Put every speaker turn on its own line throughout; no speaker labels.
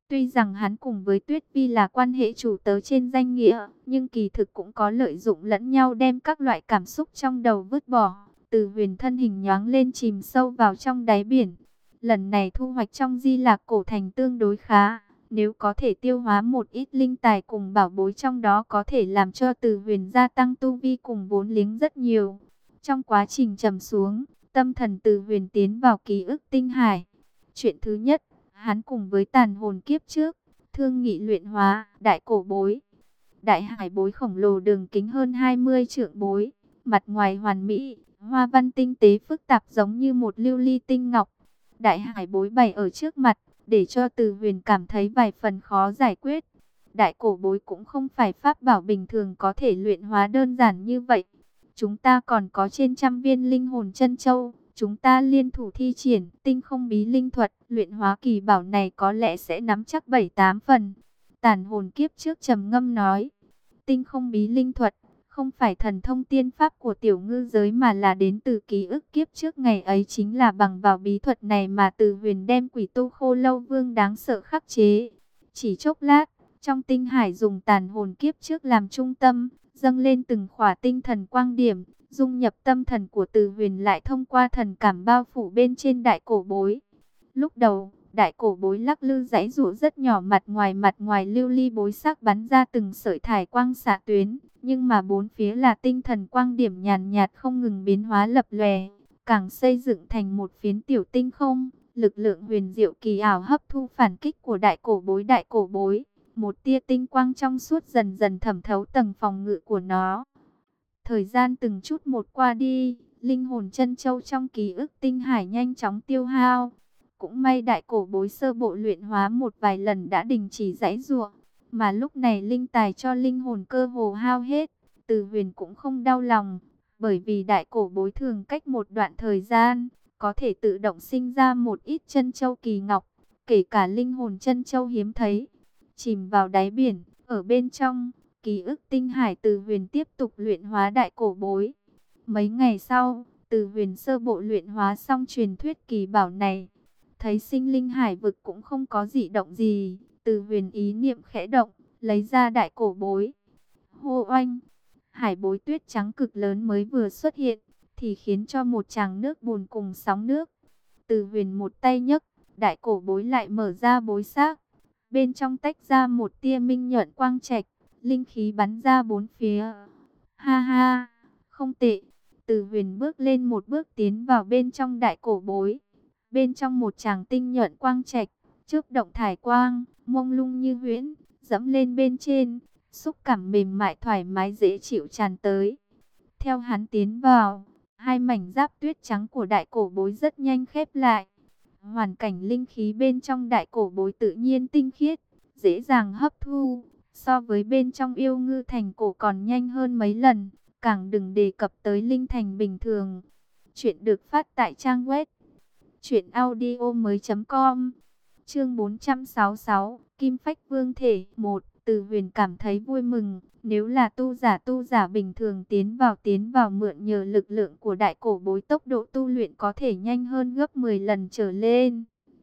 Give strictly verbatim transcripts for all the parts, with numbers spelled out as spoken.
Tuy rằng hắn cùng với Tuyết Vi là quan hệ chủ tớ trên danh nghĩa, nhưng kỳ thực cũng có lợi dụng lẫn nhau đem các loại cảm xúc trong đầu vứt bỏ. Từ Huyền thân hình nhoáng lên chìm sâu vào trong đáy biển. Lần này thu hoạch trong Di Lạc Cổ Thành tương đối khá. Nếu có thể tiêu hóa một ít linh tài cùng bảo bối trong đó có thể làm cho Từ Huyền gia tăng tu vi cùng vốn liếng rất nhiều. Trong quá trình trầm xuống, tâm thần Từ Huyền tiến vào ký ức tinh hải. Chuyện thứ nhất, hắn cùng với tàn hồn kiếp trước, thương nghị luyện hóa đại cổ bối. Đại hải bối khổng lồ đường kính hơn hai mươi trượng bối, mặt ngoài hoàn mỹ, hoa văn tinh tế phức tạp giống như một lưu ly tinh ngọc. Đại hải bối bày ở trước mặt, để cho Từ Huyền cảm thấy vài phần khó giải quyết. Đại cổ bối cũng không phải pháp bảo bình thường có thể luyện hóa đơn giản như vậy. Chúng ta còn có trên trăm viên linh hồn chân châu. Chúng ta liên thủ thi triển tinh không bí linh thuật, luyện hóa kỳ bảo này có lẽ sẽ nắm chắc bảy tám phần. Tàn hồn kiếp trước trầm ngâm nói, tinh không bí linh thuật, không phải thần thông tiên pháp của tiểu ngư giới mà là đến từ ký ức kiếp trước ngày ấy, chính là bằng vào bí thuật này mà Từ Huyền đem quỷ tu Khô Lâu Vương đáng sợ khắc chế. Chỉ chốc lát, trong tinh hải dùng tàn hồn kiếp trước làm trung tâm, dâng lên từng khỏa tinh thần quang điểm, dung nhập tâm thần của Từ Huyền lại thông qua thần cảm bao phủ bên trên đại cổ bối. Lúc đầu, đại cổ bối lắc lư giãy giụa rất nhỏ, mặt ngoài mặt ngoài lưu ly bối sắc bắn ra từng sợi thải quang xạ tuyến, nhưng mà bốn phía là tinh thần quang điểm nhàn nhạt không ngừng biến hóa lập lòe, càng xây dựng thành một phiến tiểu tinh không. Lực lượng huyền diệu kỳ ảo hấp thu phản kích của đại cổ bối đại cổ bối, một tia tinh quang trong suốt dần dần thẩm thấu tầng phòng ngự của nó. Thời gian từng chút một qua đi, linh hồn chân châu trong ký ức tinh hải nhanh chóng tiêu hao. Cũng may đại cổ bối sơ bộ luyện hóa một vài lần đã đình chỉ giãy giụa, mà lúc này linh tài cho linh hồn cơ hồ hao hết. Từ Huyền cũng không đau lòng, bởi vì đại cổ bối thường cách một đoạn thời gian có thể tự động sinh ra một ít chân châu kỳ ngọc, kể cả linh hồn chân châu hiếm thấy. Chìm vào đáy biển, ở bên trong ký ức tinh hải, Từ Huyền tiếp tục luyện hóa đại cổ bối. Mấy ngày sau, Từ Huyền sơ bộ luyện hóa xong truyền thuyết kỳ bảo này. Thấy sinh linh hải vực cũng không có dị động gì, Từ Huyền ý niệm khẽ động, lấy ra đại cổ bối. Hô oanh, hải bối tuyết trắng cực lớn mới vừa xuất hiện, thì khiến cho một tràng nước bùn cùng sóng nước. Từ Huyền một tay nhấc, đại cổ bối lại mở ra bối xác. Bên trong tách ra một tia minh nhuận quang trạch, linh khí bắn ra bốn phía. Ha ha, không tệ. Từ Huyền bước lên một bước tiến vào bên trong đại cổ bối. Bên trong một tràng tinh nhuận quang trạch, chớp động thải quang, mông lung như huyễn, dẫm lên bên trên, xúc cảm mềm mại thoải mái dễ chịu tràn tới. Theo hắn tiến vào, hai mảnh giáp tuyết trắng của đại cổ bối rất nhanh khép lại. Hoàn cảnh linh khí bên trong đại cổ bối tự nhiên tinh khiết, dễ dàng hấp thu, so với bên trong yêu ngư thành cổ còn nhanh hơn mấy lần, càng đừng đề cập tới linh thành bình thường. Chuyện được phát tại trang web truyện audio mới chấm com. Chương bốn trăm sáu mươi sáu, Kim Phách Vương thể một. Từ Huyền cảm thấy vui mừng, nếu là tu giả tu giả bình thường tiến vào tiến vào mượn nhờ lực lượng của đại cổ bối, tốc độ tu luyện có thể nhanh hơn gấp mười lần trở lên.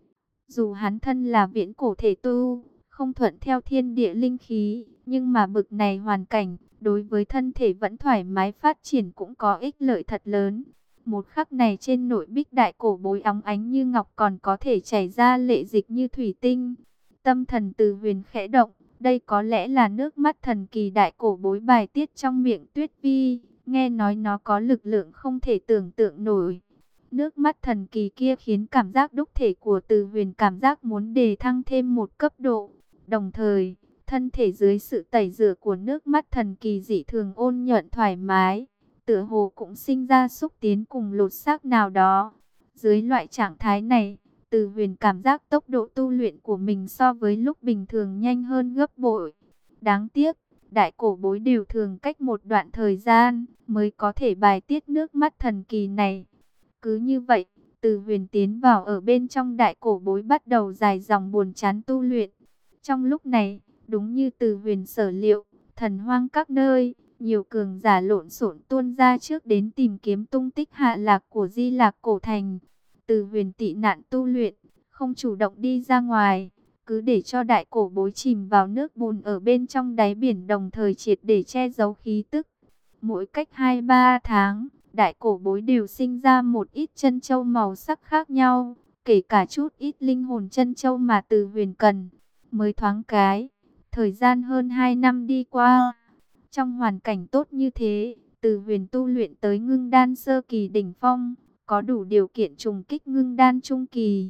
Dù hắn thân là viễn cổ thể tu, không thuận theo thiên địa linh khí, nhưng mà bực này hoàn cảnh, đối với thân thể vẫn thoải mái phát triển cũng có ích lợi thật lớn. Một khắc này trên nội bích đại cổ bối óng ánh như ngọc, còn có thể chảy ra lệ dịch như thủy tinh. Tâm thần Từ Huyền khẽ động, đây có lẽ là nước mắt thần kỳ đại cổ bối bài tiết trong miệng Tuyết Vi. Nghe nói nó có lực lượng không thể tưởng tượng nổi. Nước mắt thần kỳ kia khiến cảm giác đúc thể của Từ Huyền cảm giác muốn đề thăng thêm một cấp độ. Đồng thời, thân thể dưới sự tẩy rửa của nước mắt thần kỳ dị thường ôn nhuận thoải mái, tựa hồ cũng sinh ra xúc tiến cùng lột xác nào đó. Dưới loại trạng thái này, Từ Huyền cảm giác tốc độ tu luyện của mình so với lúc bình thường nhanh hơn gấp bội. Đáng tiếc, đại cổ bối đều thường cách một đoạn thời gian mới có thể bài tiết nước mắt thần kỳ này. Cứ như vậy, Từ Huyền tiến vào ở bên trong đại cổ bối, bắt đầu dài dòng buồn chán tu luyện. Trong lúc này, đúng như Từ Huyền sở liệu, thần hoang các nơi, nhiều cường giả lộn xộn tuôn ra trước đến tìm kiếm tung tích hạ lạc của Di Lạc Cổ Thành. Từ Huyền tị nạn tu luyện, không chủ động đi ra ngoài, cứ để cho đại cổ bối chìm vào nước bùn ở bên trong đáy biển, đồng thời triệt để che giấu khí tức. Mỗi cách hai ba tháng, đại cổ bối đều sinh ra một ít chân châu màu sắc khác nhau, kể cả chút ít linh hồn chân châu mà Từ Huyền cần. Mới thoáng cái, thời gian hơn hai năm đi qua. Trong hoàn cảnh tốt như thế, Từ Huyền tu luyện tới ngưng đan sơ kỳ đỉnh phong, có đủ điều kiện trùng kích ngưng đan trung kỳ.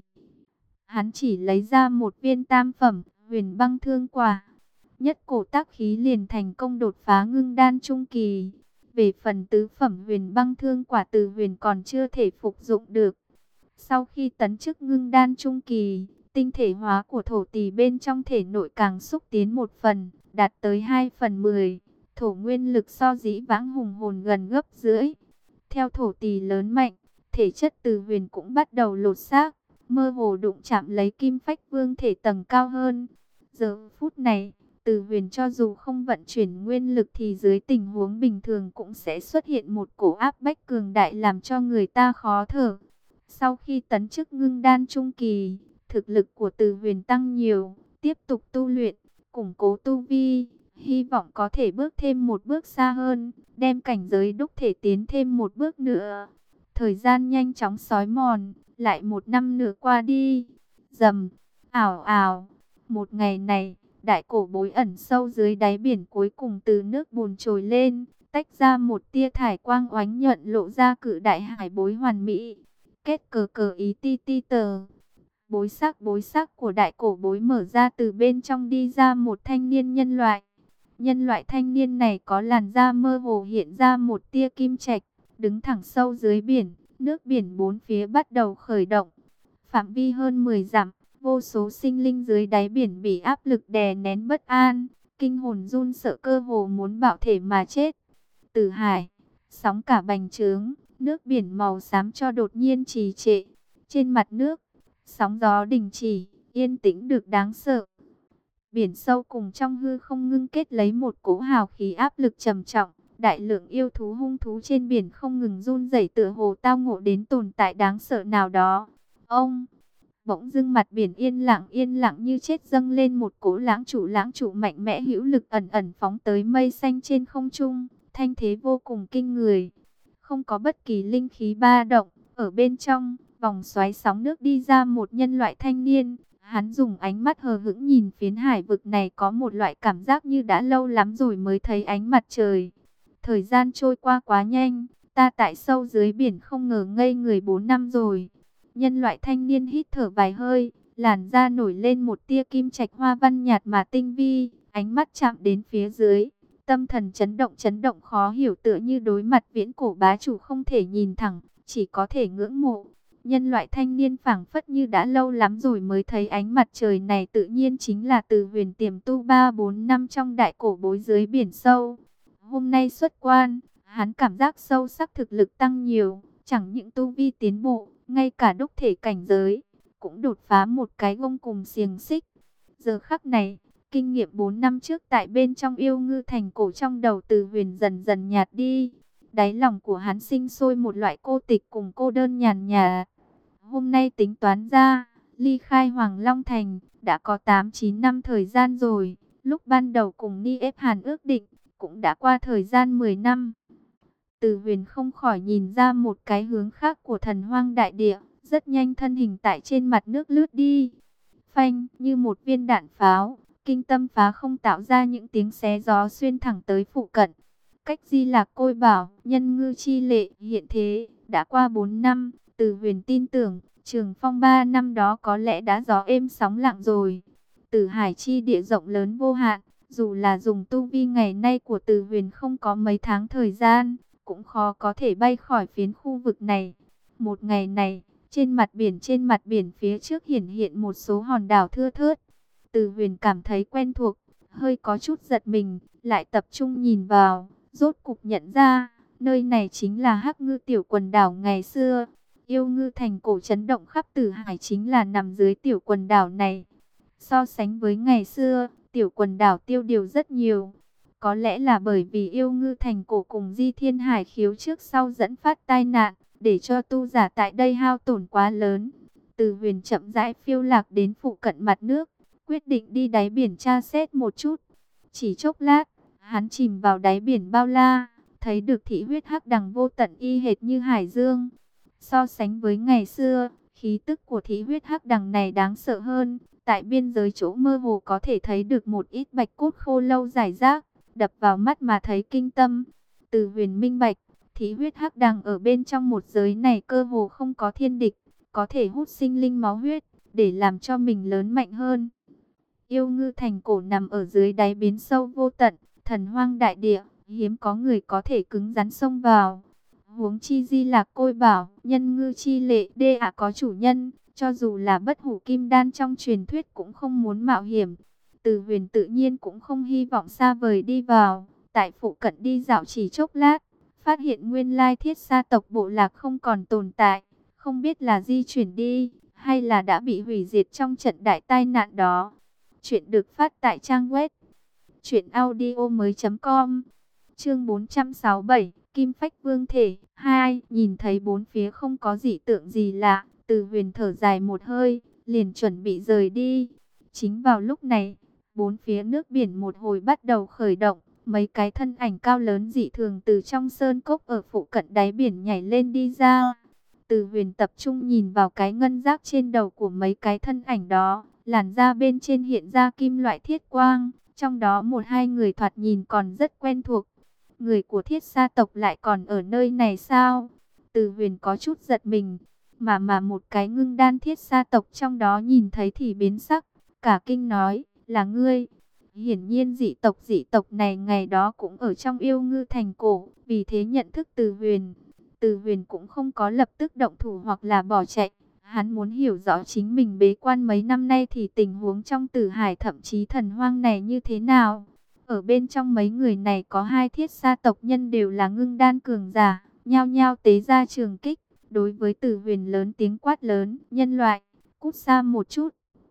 Hắn chỉ lấy ra một viên tam phẩm huyền băng thương quả, nhất cổ tác khí liền thành công đột phá ngưng đan trung kỳ. Về phần tứ phẩm huyền băng thương quả, Từ Huyền còn chưa thể phục dụng được. Sau khi tấn chức ngưng đan trung kỳ, tinh thể hóa của thổ tỷ bên trong thể nội càng xúc tiến một phần, đạt tới hai phần mười. Thổ nguyên lực so dĩ vãng hùng hồn gần gấp rưỡi. Theo thổ tỷ lớn mạnh, thể chất Từ Huyền cũng bắt đầu lột xác, mơ hồ đụng chạm lấy kim phách vương thể tầng cao hơn. Giờ phút này, Từ Huyền cho dù không vận chuyển nguyên lực thì dưới tình huống bình thường cũng sẽ xuất hiện một cổ áp bách cường đại làm cho người ta khó thở. Sau khi tấn chức ngưng đan trung kỳ, thực lực của Từ Huyền tăng nhiều, tiếp tục tu luyện, củng cố tu vi, hy vọng có thể bước thêm một bước xa hơn, đem cảnh giới đúc thể tiến thêm một bước nữa. Thời gian nhanh chóng xói mòn, lại một năm nữa qua đi. Rầm, ảo ảo, một ngày này, đại cổ bối ẩn sâu dưới đáy biển cuối cùng từ nước bùn trồi lên, tách ra một tia thải quang oánh nhuận, lộ ra cự đại hải bối hoàn mỹ. Kết cờ cờ ý ti ti tờ. Bối xác bối xác của đại cổ bối mở ra, từ bên trong đi ra một thanh niên nhân loại. Nhân loại thanh niên này có làn da mơ hồ hiện ra một tia kim trạch, đứng thẳng sâu dưới biển, nước biển bốn phía bắt đầu khởi động. Phạm vi hơn mười dặm, vô số sinh linh dưới đáy biển bị áp lực đè nén bất an, kinh hồn run sợ, cơ hồ muốn bạo thể mà chết. Tử hải, sóng cả bành trướng, nước biển màu xám cho đột nhiên trì trệ. Trên mặt nước, sóng gió đình chỉ, yên tĩnh được đáng sợ. Biển sâu cùng trong hư không ngưng kết lấy một cỗ hào khí áp lực trầm trọng. Đại lượng yêu thú hung thú trên biển không ngừng run rẩy, tựa hồ tao ngộ đến tồn tại đáng sợ nào đó. Ông, bỗng dưng mặt biển yên lặng yên lặng như chết, dâng lên một cỗ lãng trụ lãng trụ mạnh mẽ hữu lực ẩn ẩn phóng tới mây xanh trên không trung, thanh thế vô cùng kinh người. Không có bất kỳ linh khí ba động, ở bên trong vòng xoáy sóng nước đi ra một nhân loại thanh niên. Hắn dùng ánh mắt hờ hững nhìn phiến hải vực này, có một loại cảm giác như đã lâu lắm rồi mới thấy ánh mặt trời. Thời gian trôi qua quá nhanh, ta tại sâu dưới biển không ngờ ngây người bốn năm rồi. Nhân loại thanh niên hít thở vài hơi, làn da nổi lên một tia kim trạch hoa văn nhạt mà tinh vi, ánh mắt chạm đến phía dưới. Tâm thần chấn động chấn động khó hiểu, tựa như đối mặt viễn cổ bá chủ không thể nhìn thẳng, chỉ có thể ngưỡng mộ. Nhân loại thanh niên phảng phất như đã lâu lắm rồi mới thấy ánh mặt trời này, tự nhiên chính là Từ Huyền tiềm tu ba bốn năm trong đại cổ bối dưới biển sâu. Hôm nay xuất quan, hắn cảm giác sâu sắc thực lực tăng nhiều, chẳng những tu vi tiến bộ, ngay cả đúc thể cảnh giới cũng đột phá một cái gông cùng xiềng xích. Giờ khắc này, kinh nghiệm bốn năm trước tại bên trong Yêu Ngư Thành cổ trong đầu Từ Huyền dần dần nhạt đi. Đáy lòng của hắn sinh sôi một loại cô tịch cùng cô đơn nhàn nhạt. Hôm nay tính toán ra, ly khai Hoàng Long Thành đã có tám chín năm thời gian rồi. Lúc ban đầu cùng Ni Ép Hàn ước định, cũng đã qua thời gian mười năm. Từ Huyền không khỏi nhìn ra một cái hướng khác của thần hoang đại địa, rất nhanh thân hình tại trên mặt nước lướt đi. Phanh, như một viên đạn pháo, kinh tâm phá không tạo ra những tiếng xé gió xuyên thẳng tới phụ cận. Cách Di Lạc Côi Bảo, nhân ngư chi lệ hiện thế, đã qua bốn năm, Từ Huyền tin tưởng, Trường Phong ba năm đó có lẽ đã gió êm sóng lặng rồi. Tử hải chi địa rộng lớn vô hạn, dù là dùng tu vi ngày nay của Từ Huyền không có mấy tháng thời gian, cũng khó có thể bay khỏi phiến khu vực này. Một ngày này, trên mặt biển trên mặt biển phía trước hiển hiện một số hòn đảo thưa thớt. Từ Huyền cảm thấy quen thuộc, hơi có chút giật mình, lại tập trung nhìn vào, rốt cục nhận ra, nơi này chính là Hắc Ngư tiểu quần đảo ngày xưa. Yêu Ngư Thành cổ chấn động khắp Tử Hải chính là nằm dưới tiểu quần đảo này. So sánh với ngày xưa, tiểu quần đảo tiêu điều rất nhiều. Có lẽ là bởi vì Yêu Ngư Thành cổ cùng Di Thiên Hải khiếu trước sau dẫn phát tai nạn, để cho tu giả tại đây hao tổn quá lớn. Từ Huyền chậm rãi phiêu lạc đến phụ cận mặt nước, quyết định đi đáy biển tra xét một chút. Chỉ chốc lát, hắn chìm vào đáy biển bao la, thấy được thị huyết hắc đằng vô tận y hệt như hải dương. So sánh với ngày xưa, khí tức của thị huyết hắc đằng này đáng sợ hơn. Tại biên giới chỗ mơ hồ có thể thấy được một ít bạch cốt khô lâu rải rác, đập vào mắt mà thấy kinh tâm. Từ Huyền minh bạch, thị huyết hắc đằng ở bên trong một giới này cơ hồ không có thiên địch, có thể hút sinh linh máu huyết, để làm cho mình lớn mạnh hơn. Yêu Ngư thành cổ nằm ở dưới đáy biển sâu vô tận, thần hoang đại địa, hiếm có người có thể cứng rắn xông vào. Huống chi Di Lạc Côi bảo, nhân ngư chi lệ đê ạ có chủ nhân, cho dù là bất hủ kim đan trong truyền thuyết cũng không muốn mạo hiểm. Từ Huyền tự nhiên cũng không hy vọng xa vời đi vào, tại phụ cận đi dạo chỉ chốc lát, phát hiện nguyên lai Thiết Sa tộc bộ lạc không còn tồn tại, không biết là di chuyển đi, hay là đã bị hủy diệt trong trận đại tai nạn đó. Chuyện được phát tại trang web truyện audio mới.com. Chương bốn trăm sáu mươi bảy, Kim Phách Vương thể hai. Nhìn thấy bốn phía không có dị tượng gì lạ, Từ Huyền thở dài một hơi, liền chuẩn bị rời đi. Chính vào lúc này, bốn phía nước biển một hồi bắt đầu khởi động, mấy cái thân ảnh cao lớn dị thường từ trong sơn cốc ở phụ cận đáy biển nhảy lên đi ra. Từ Huyền tập trung nhìn vào cái ngân giác trên đầu của mấy cái thân ảnh đó, làn da bên trên hiện ra kim loại thiết quang, trong đó một hai người thoạt nhìn còn rất quen thuộc. Người của Thiết Sa tộc lại còn ở nơi này sao? Từ Huyền có chút giật mình, mà mà một cái ngưng đan Thiết Sa tộc trong đó nhìn thấy thì biến sắc, cả kinh nói, là ngươi. Hiển nhiên dị tộc dị tộc này ngày đó cũng ở trong Yêu Ngư thành cổ, vì thế nhận thức Từ Huyền. Từ Huyền cũng không có lập tức động thủ hoặc là bỏ chạy. Hắn muốn hiểu rõ chính mình bế quan mấy năm nay thì tình huống trong Tử Hải thậm chí thần hoang này như thế nào. Ở bên trong mấy người này có hai Thiết Sa tộc nhân đều là ngưng đan cường giả, nhao nhao tế ra trường kích. Đối với Từ Huyền lớn tiếng quát lớn, nhân loại, cút xa một chút.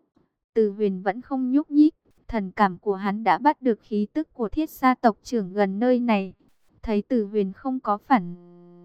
Từ Huyền vẫn không nhúc nhích, thần cảm của hắn đã bắt được khí tức của Thiết Sa tộc trưởng gần nơi này. Thấy Từ Huyền không có phản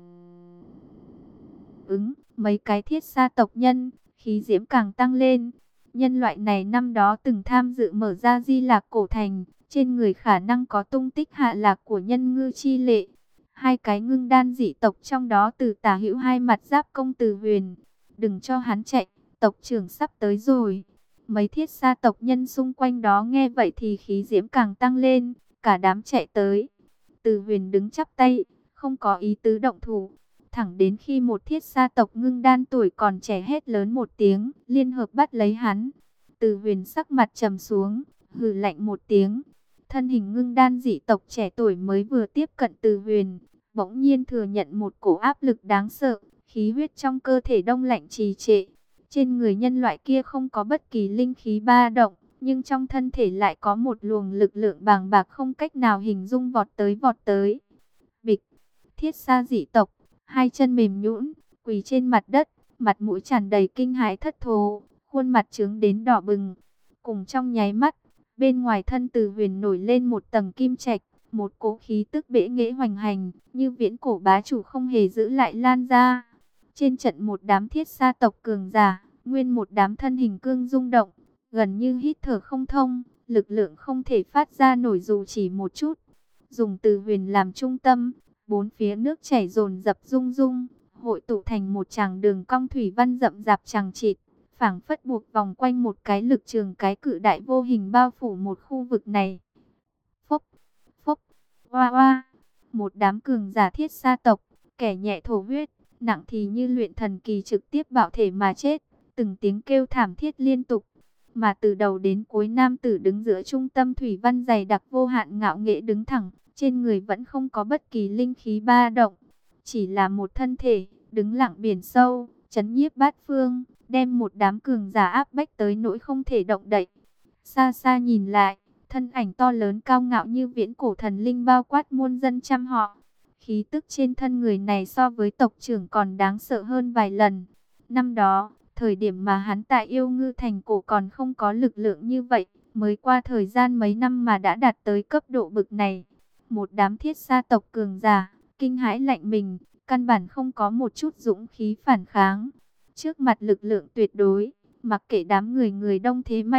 ứng, mấy cái Thiết Sa tộc nhân, khí diễm càng tăng lên. Nhân loại này năm đó từng tham dự mở ra Di Lạc cổ thành, trên người khả năng có tung tích hạ lạc của nhân ngư chi lệ. Hai cái ngưng đan dị tộc trong đó từ tả hữu hai mặt giáp công Từ Huyền. Đừng cho hắn chạy, tộc trưởng sắp tới rồi. Mấy Thiết Sa tộc nhân xung quanh đó nghe vậy thì khí diễm càng tăng lên, cả đám chạy tới. Từ Huyền đứng chắp tay, không có ý tứ động thủ. Thẳng đến khi một Thiết Sa tộc ngưng đan tuổi còn trẻ hét lớn một tiếng, liên hợp bắt lấy hắn. Từ Huyền sắc mặt trầm xuống, hừ lạnh một tiếng. Thân hình ngưng đan dị tộc trẻ tuổi mới vừa tiếp cận Từ Huyền, bỗng nhiên thừa nhận một cổ áp lực đáng sợ, khí huyết trong cơ thể đông lạnh trì trệ. Trên người nhân loại kia không có bất kỳ linh khí ba động, nhưng trong thân thể lại có một luồng lực lượng bàng bạc không cách nào hình dung vọt tới vọt tới. Bịch, Thiết Sa dị tộc, hai chân mềm nhũn, quỳ trên mặt đất, mặt mũi tràn đầy kinh hãi thất thố, khuôn mặt trướng đến đỏ bừng. Cùng trong nháy mắt, bên ngoài thân Từ Huyền nổi lên một tầng kim trạch, một cỗ khí tức bệ nghệ hoành hành, như viễn cổ bá chủ không hề giữ lại lan ra. Trên trận một đám Thiết Sa tộc cường giả, nguyên một đám thân hình cương rung động, gần như hít thở không thông, lực lượng không thể phát ra nổi dù chỉ một chút. Dùng Từ Huyền làm trung tâm, bốn phía nước chảy dồn dập rung rung, hội tụ thành một tràng đường cong thủy văn rậm rạp chằng chịt, phảng phất buộc vòng quanh một cái lực trường cái cự đại vô hình bao phủ một khu vực này. Phốc, phốc, oa oa, một đám cường giả Thiết Sa tộc, kẻ nhẹ thổ huyết, nặng thì như luyện thần kỳ trực tiếp bạo thể mà chết, từng tiếng kêu thảm thiết liên tục. Mà từ đầu đến cuối nam tử đứng giữa trung tâm thủy văn dày đặc vô hạn ngạo nghễ đứng thẳng, trên người vẫn không có bất kỳ linh khí ba động, chỉ là một thân thể, đứng lặng biển sâu, chấn nhiếp bát phương, đem một đám cường giả áp bách tới nỗi không thể động đậy. Xa xa nhìn lại, thân ảnh to lớn cao ngạo như viễn cổ thần linh bao quát muôn dân trăm họ. Khí tức trên thân người này so với tộc trưởng còn đáng sợ hơn vài lần. Năm đó, thời điểm mà hắn tại Yêu Ngư thành cổ còn không có lực lượng như vậy, mới qua thời gian mấy năm mà đã đạt tới cấp độ bực này. Một đám Thiết Sa tộc cường giả, kinh hãi lạnh mình, căn bản không có một chút dũng khí phản kháng. Trước mặt lực lượng tuyệt đối, mặc kệ đám người người đông thế mạnh,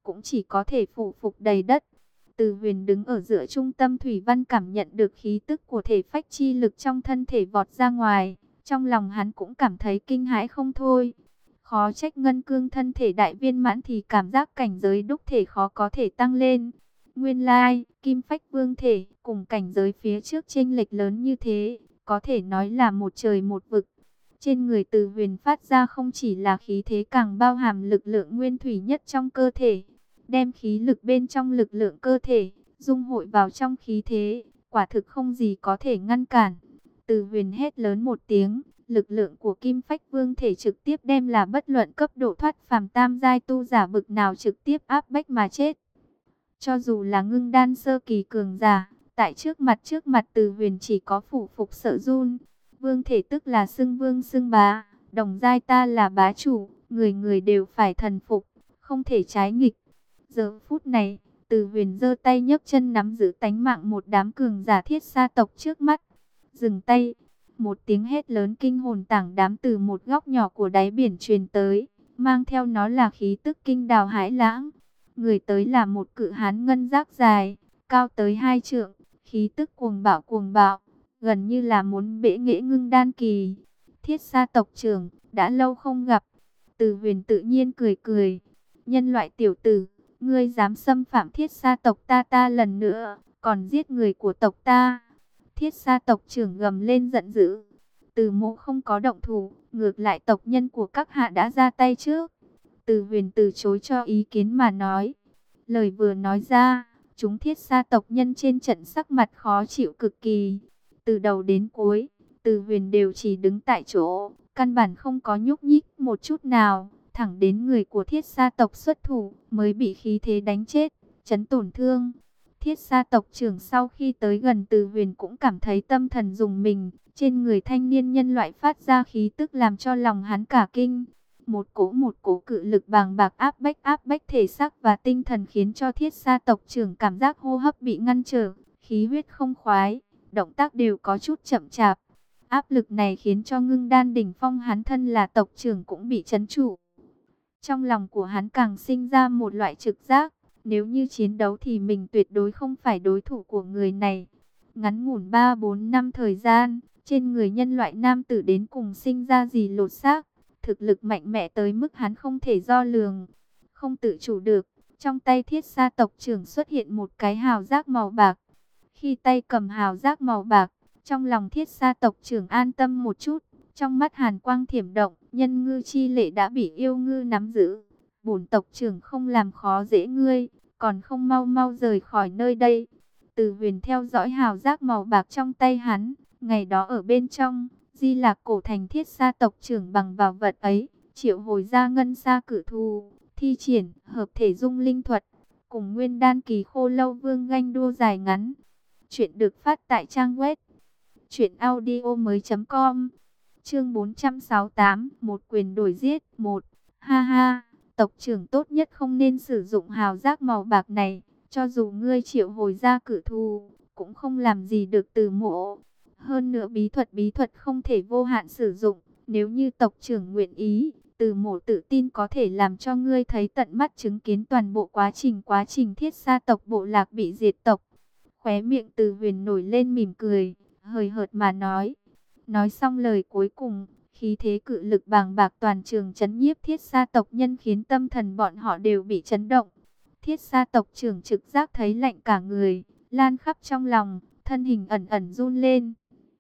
cũng chỉ có thể phủ phục đầy đất. Từ Huyền đứng ở giữa trung tâm thủy văn, cảm nhận được khí tức của thể phách chi lực trong thân thể vọt ra ngoài. Trong lòng hắn cũng cảm thấy kinh hãi không thôi. Khó trách ngân cương thân thể đại viên mãn thì cảm giác cảnh giới đúc thể khó có thể tăng lên. Nguyên lai, kim phách vương thể cùng cảnh giới phía trước chênh lệch lớn như thế, có thể nói là một trời một vực. Trên người Từ Huyền phát ra không chỉ là khí thế, càng bao hàm lực lượng nguyên thủy nhất trong cơ thể. Đem khí lực bên trong lực lượng cơ thể dung hội vào trong khí thế, quả thực không gì có thể ngăn cản. Từ Huyền hét lớn một tiếng, lực lượng của kim phách vương thể trực tiếp đem là bất luận cấp độ thoát phàm tam giai tu giả bực nào trực tiếp áp bách mà chết. Cho dù là ngưng đan sơ kỳ cường giả, tại trước mặt trước mặt Từ Huyền chỉ có phủ phục sợ run. Vương thể tức là xưng vương xưng bá, đồng giai ta là bá chủ, người người đều phải thần phục, không thể trái nghịch. Giờ phút này, Từ Huyền giơ tay nhấc chân nắm giữ tánh mạng một đám cường giả thiết sa tộc trước mắt. Dừng tay, một tiếng hét lớn kinh hồn tảng đám từ một góc nhỏ của đáy biển truyền tới, mang theo nó là khí tức kinh đào hãi lãng. Người tới là một cự hán ngân giác dài, cao tới hai trượng, khí tức cuồng bạo cuồng bạo, gần như là muốn bẽ nghễ ngưng đan kỳ. Thiết sa tộc trưởng, đã lâu không gặp. Từ Huyền tự nhiên cười cười. Nhân loại tiểu tử, ngươi dám xâm phạm thiết sa tộc ta ta lần nữa, còn giết người của tộc ta. Thiết sa tộc trưởng gầm lên giận dữ. Từ Mộ không có động thủ, ngược lại tộc nhân của các hạ đã ra tay trước. Từ Huyền từ chối cho ý kiến mà nói. Lời vừa nói ra, chúng thiết sa tộc nhân trên trận sắc mặt khó chịu cực kỳ. Từ đầu đến cuối, Từ Huyền đều chỉ đứng tại chỗ, căn bản không có nhúc nhích một chút nào. Thẳng đến người của thiết sa tộc xuất thủ mới bị khí thế đánh chết, chấn tổn thương. Thiết sa tộc trưởng sau khi tới gần Từ Huyền cũng cảm thấy tâm thần rùng mình. Trên người thanh niên nhân loại phát ra khí tức làm cho lòng hắn cả kinh. Một cỗ một cỗ cự lực bàng bạc áp bách áp bách thể xác và tinh thần, khiến cho thiết sa tộc trưởng cảm giác hô hấp bị ngăn trở, khí huyết không khoái, động tác đều có chút chậm chạp. Áp lực này khiến cho ngưng đan đỉnh phong hắn thân là tộc trưởng cũng bị trấn trụ. Trong lòng của hắn càng sinh ra một loại trực giác, nếu như chiến đấu thì mình tuyệt đối không phải đối thủ của người này. Ngắn ngủn ba bốn năm thời gian, trên người nhân loại nam tử đến cùng sinh ra gì lột xác, thực lực mạnh mẽ tới mức hắn không thể đo lường, không tự chủ được. Trong tay thiết sa tộc trưởng xuất hiện một cái hào giác màu bạc. Khi tay cầm hào giác màu bạc, trong lòng thiết sa tộc trưởng an tâm một chút. Trong mắt hàn quang thiểm động, nhân ngư chi lệ đã bị yêu ngư nắm giữ. Bổn tộc trưởng không làm khó dễ ngươi, còn không mau mau rời khỏi nơi đây. Từ Huyền theo dõi hào giác màu bạc trong tay hắn, ngày đó ở bên trong Di Lạc cổ thành thiết sa tộc trưởng bằng vào vật ấy, triệu hồi ra ngân sa cử thù, thi triển hợp thể dung linh thuật, cùng nguyên đan kỳ khô lâu vương ganh đua dài ngắn. Chuyện được phát tại trang web truyện audio mới chấm com. Chương bốn trăm sáu mươi tám, một quyền đổi giết. Một. Ha ha, tộc trưởng tốt nhất không nên sử dụng hào giác màu bạc này, cho dù ngươi triệu hồi ra cử thù, cũng không làm gì được Từ Mộ. Hơn nữa bí thuật bí thuật không thể vô hạn sử dụng, nếu như tộc trưởng nguyện ý, Từ Mộ tự tin có thể làm cho ngươi thấy tận mắt chứng kiến toàn bộ quá trình quá trình thiết sa tộc bộ lạc bị diệt tộc. Khóe miệng Từ Huyền nổi lên mỉm cười, hời hợt mà nói. Nói xong lời cuối cùng, khí thế cự lực bàng bạc toàn trường chấn nhiếp thiết sa tộc nhân, khiến tâm thần bọn họ đều bị chấn động. Thiết sa tộc trưởng trực giác thấy lạnh cả người, lan khắp trong lòng, thân hình ẩn ẩn run lên.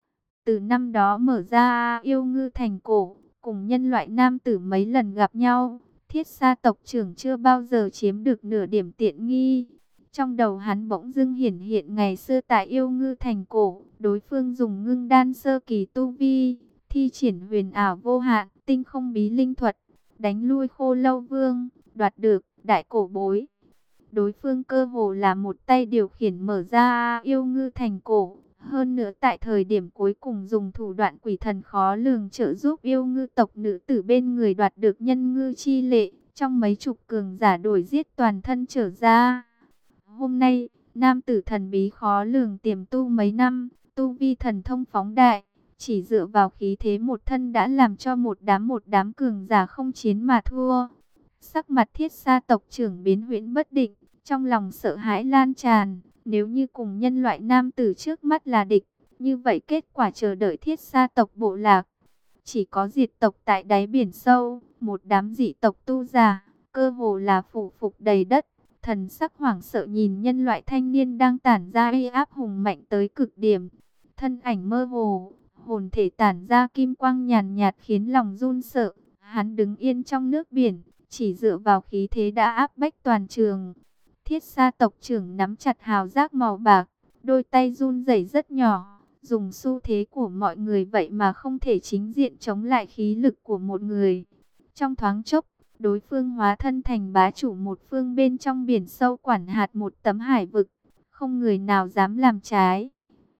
Từ năm đó mở ra yêu ngư thành cổ, cùng nhân loại nam tử mấy lần gặp nhau, thiết sa tộc trưởng chưa bao giờ chiếm được nửa điểm tiện nghi. Trong đầu hắn bỗng dưng hiển hiện ngày xưa tại yêu ngư thành cổ, đối phương dùng ngưng đan sơ kỳ tu vi, thi triển huyền ảo vô hạn, tinh không bí linh thuật, đánh lui khô lâu vương, đoạt được đại cổ bối. Đối phương cơ hồ là một tay điều khiển mở ra yêu ngư thành cổ. Hơn nữa tại thời điểm cuối cùng dùng thủ đoạn quỷ thần khó lường trợ giúp yêu ngư tộc nữ tử bên người đoạt được nhân ngư chi lệ, trong mấy chục cường giả đổi giết toàn thân trở ra. Hôm nay, nam tử thần bí khó lường tiềm tu mấy năm, tu vi thần thông phóng đại, chỉ dựa vào khí thế một thân đã làm cho một đám một đám cường giả không chiến mà thua. Sắc mặt Thiết Sa tộc trưởng biến huyễn bất định, trong lòng sợ hãi lan tràn. Nếu như cùng nhân loại nam tử trước mắt là địch, như vậy kết quả chờ đợi Thiết Sa tộc bộ lạc chỉ có diệt tộc tại đáy biển sâu. Một đám dị tộc tu giả, cơ hồ là phủ phục đầy đất, thần sắc hoảng sợ nhìn nhân loại thanh niên đang tản ra uy áp hùng mạnh tới cực điểm. Thân ảnh mơ hồ, hồn thể tản ra kim quang nhàn nhạt khiến lòng run sợ. Hắn đứng yên trong nước biển, chỉ dựa vào khí thế đã áp bách toàn trường. Thiết Sa tộc trưởng nắm chặt hào giác màu bạc, đôi tay run rẩy rất nhỏ, dùng xu thế của mọi người vậy mà không thể chính diện chống lại khí lực của một người. Trong thoáng chốc, đối phương hóa thân thành bá chủ một phương bên trong biển sâu quản hạt một tấm hải vực, không người nào dám làm trái.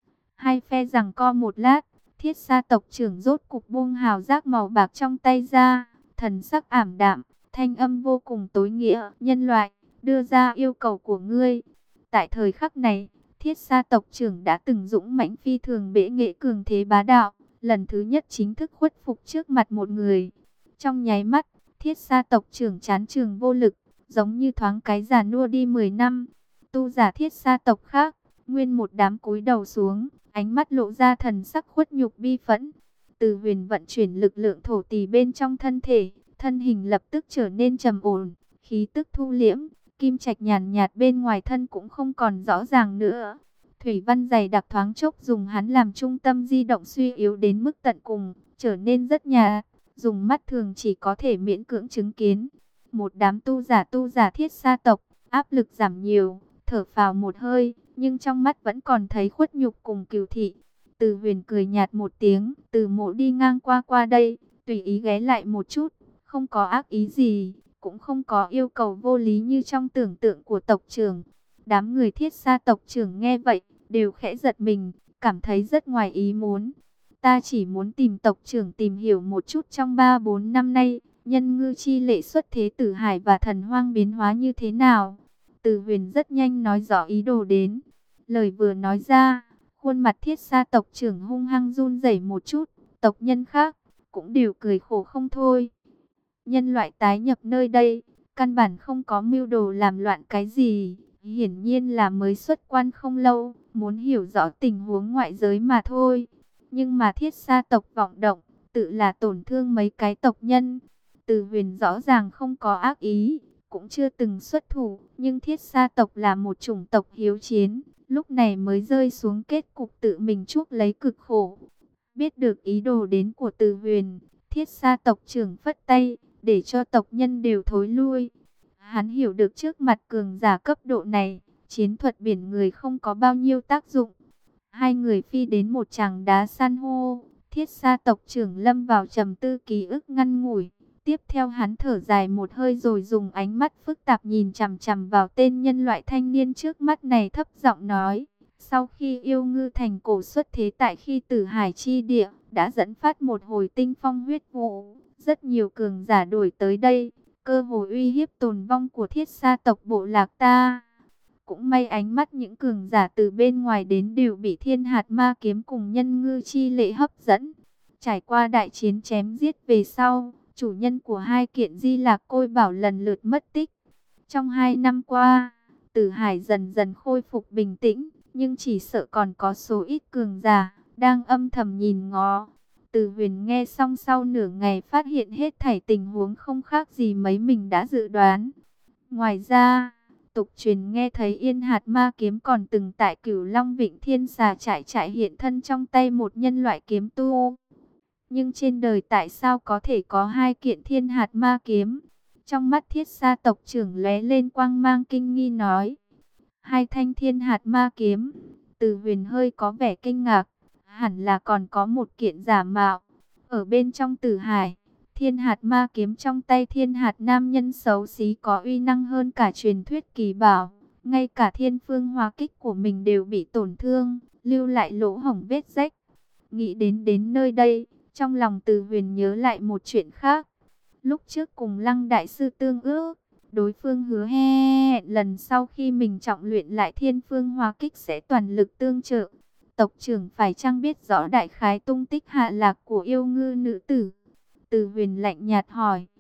Hai phe giằng co một lát, Thiết Sa tộc trưởng rốt cục buông hào giác màu bạc trong tay ra, thần sắc ảm đạm, thanh âm vô cùng tối nghĩa. Nhân loại, đưa ra yêu cầu của ngươi. Tại thời khắc này, Thiết Sa tộc trưởng đã từng dũng mãnh phi thường bệ nghệ cường thế bá đạo, lần thứ nhất chính thức khuất phục trước mặt một người. Trong nháy mắt, Thiết Sa tộc trưởng chán trường vô lực, giống như thoáng cái già nua đi mười năm. Tu giả Thiết Sa tộc khác, nguyên một đám cúi đầu xuống, ánh mắt lộ ra thần sắc khuất nhục bi phẫn. Từ Huyền vận chuyển lực lượng thổ tỳ bên trong thân thể, thân hình lập tức trở nên trầm ổn, khí tức thu liễm, kim trạch nhàn nhạt bên ngoài thân cũng không còn rõ ràng nữa. Thủy văn dày đặc thoáng chốc dùng hắn làm trung tâm di động suy yếu đến mức tận cùng, trở nên rất nhạt, dùng mắt thường chỉ có thể miễn cưỡng chứng kiến. Một đám tu giả tu giả Thiết Sa tộc, áp lực giảm nhiều, thở phào một hơi, nhưng trong mắt vẫn còn thấy khuất nhục cùng cừu thị. Từ Huyền cười nhạt một tiếng, Từ Mộ đi ngang qua qua đây, tùy ý ghé lại một chút, không có ác ý gì, cũng không có yêu cầu vô lý như trong tưởng tượng của tộc trưởng. Đám người Thiết Sa tộc trưởng nghe vậy, đều khẽ giật mình, cảm thấy rất ngoài ý muốn. Ta chỉ muốn tìm tộc trưởng tìm hiểu một chút trong ba bốn năm nay, nhân ngư chi lệ xuất thế Tử Hải và thần hoang biến hóa như thế nào. Từ Huyền rất nhanh nói rõ ý đồ đến. Lời vừa nói ra, khuôn mặt Thiết Sa tộc trưởng hung hăng run rẩy một chút, tộc nhân khác cũng đều cười khổ không thôi. Nhân loại tái nhập nơi đây, căn bản không có mưu đồ làm loạn cái gì, hiển nhiên là mới xuất quan không lâu, muốn hiểu rõ tình huống ngoại giới mà thôi. Nhưng mà Thiết Sa tộc vọng động, tự là tổn thương mấy cái tộc nhân. Từ Huyền rõ ràng không có ác ý, cũng chưa từng xuất thủ, nhưng Thiết Sa tộc là một chủng tộc hiếu chiến, lúc này mới rơi xuống kết cục tự mình chuốc lấy cực khổ. Biết được ý đồ đến của Từ Huyền, Thiết Sa tộc trưởng phất tay, để cho tộc nhân đều thối lui. Hắn hiểu được trước mặt cường giả cấp độ này, chiến thuật biển người không có bao nhiêu tác dụng. Hai người phi đến một tràng đá san hô, Thiết Sa tộc trưởng lâm vào trầm tư ký ức ngăn ngủi. Tiếp theo hắn thở dài một hơi rồi dùng ánh mắt phức tạp nhìn chằm chằm vào tên nhân loại thanh niên trước mắt này, thấp giọng nói. Sau khi yêu ngư thành cổ xuất thế tại khi Tử Hải chi địa, đã dẫn phát một hồi tinh phong huyết vũ. Rất nhiều cường giả đổi tới đây, cơ hội uy hiếp tồn vong của Thiết Sa tộc bộ lạc ta. Cũng may ánh mắt những cường giả từ bên ngoài đến đều bị Thiên Hạt Ma kiếm cùng nhân ngư chi lệ hấp dẫn. Trải qua đại chiến chém giết về sau, chủ nhân của hai kiện di lạc côi bảo lần lượt mất tích. Trong hai năm qua, Tử Hải dần dần khôi phục bình tĩnh, nhưng chỉ sợ còn có số ít cường giả đang âm thầm nhìn ngó. Từ Huyền nghe xong sau nửa ngày phát hiện hết thảy tình huống không khác gì mấy mình đã dự đoán. Ngoài ra, tục truyền nghe thấy Yên Hạt Ma kiếm còn từng tại Cửu Long Vịnh Thiên Xà trại trại hiện thân trong tay một nhân loại kiếm tu. Nhưng trên đời tại sao có thể có hai kiện Thiên Hạt Ma kiếm? Trong mắt Thiết Sa tộc trưởng lóe lên quang mang kinh nghi nói. Hai thanh Thiên Hạt Ma kiếm. Từ Huyền hơi có vẻ kinh ngạc. Hẳn là còn có một kiện giả mạo. Ở bên trong Tử Hải, Thiên Hạt Ma kiếm trong tay Thiên Hạt nam nhân xấu xí có uy năng hơn cả truyền thuyết kỳ bảo. Ngay cả Thiên Phương Hóa Kích của mình đều bị tổn thương, lưu lại lỗ hổng vết rách. Nghĩ đến đến nơi đây, trong lòng Từ Huyền nhớ lại một chuyện khác. Lúc trước cùng Lăng Đại Sư tương ước, đối phương hứa hẹn lần sau khi mình trọng luyện lại Thiên Phương Hóa Kích sẽ toàn lực tương trợ. Tộc trưởng phải chăng biết rõ đại khái tung tích hạ lạc của yêu ngư nữ tử? Từ Huyền lạnh nhạt hỏi.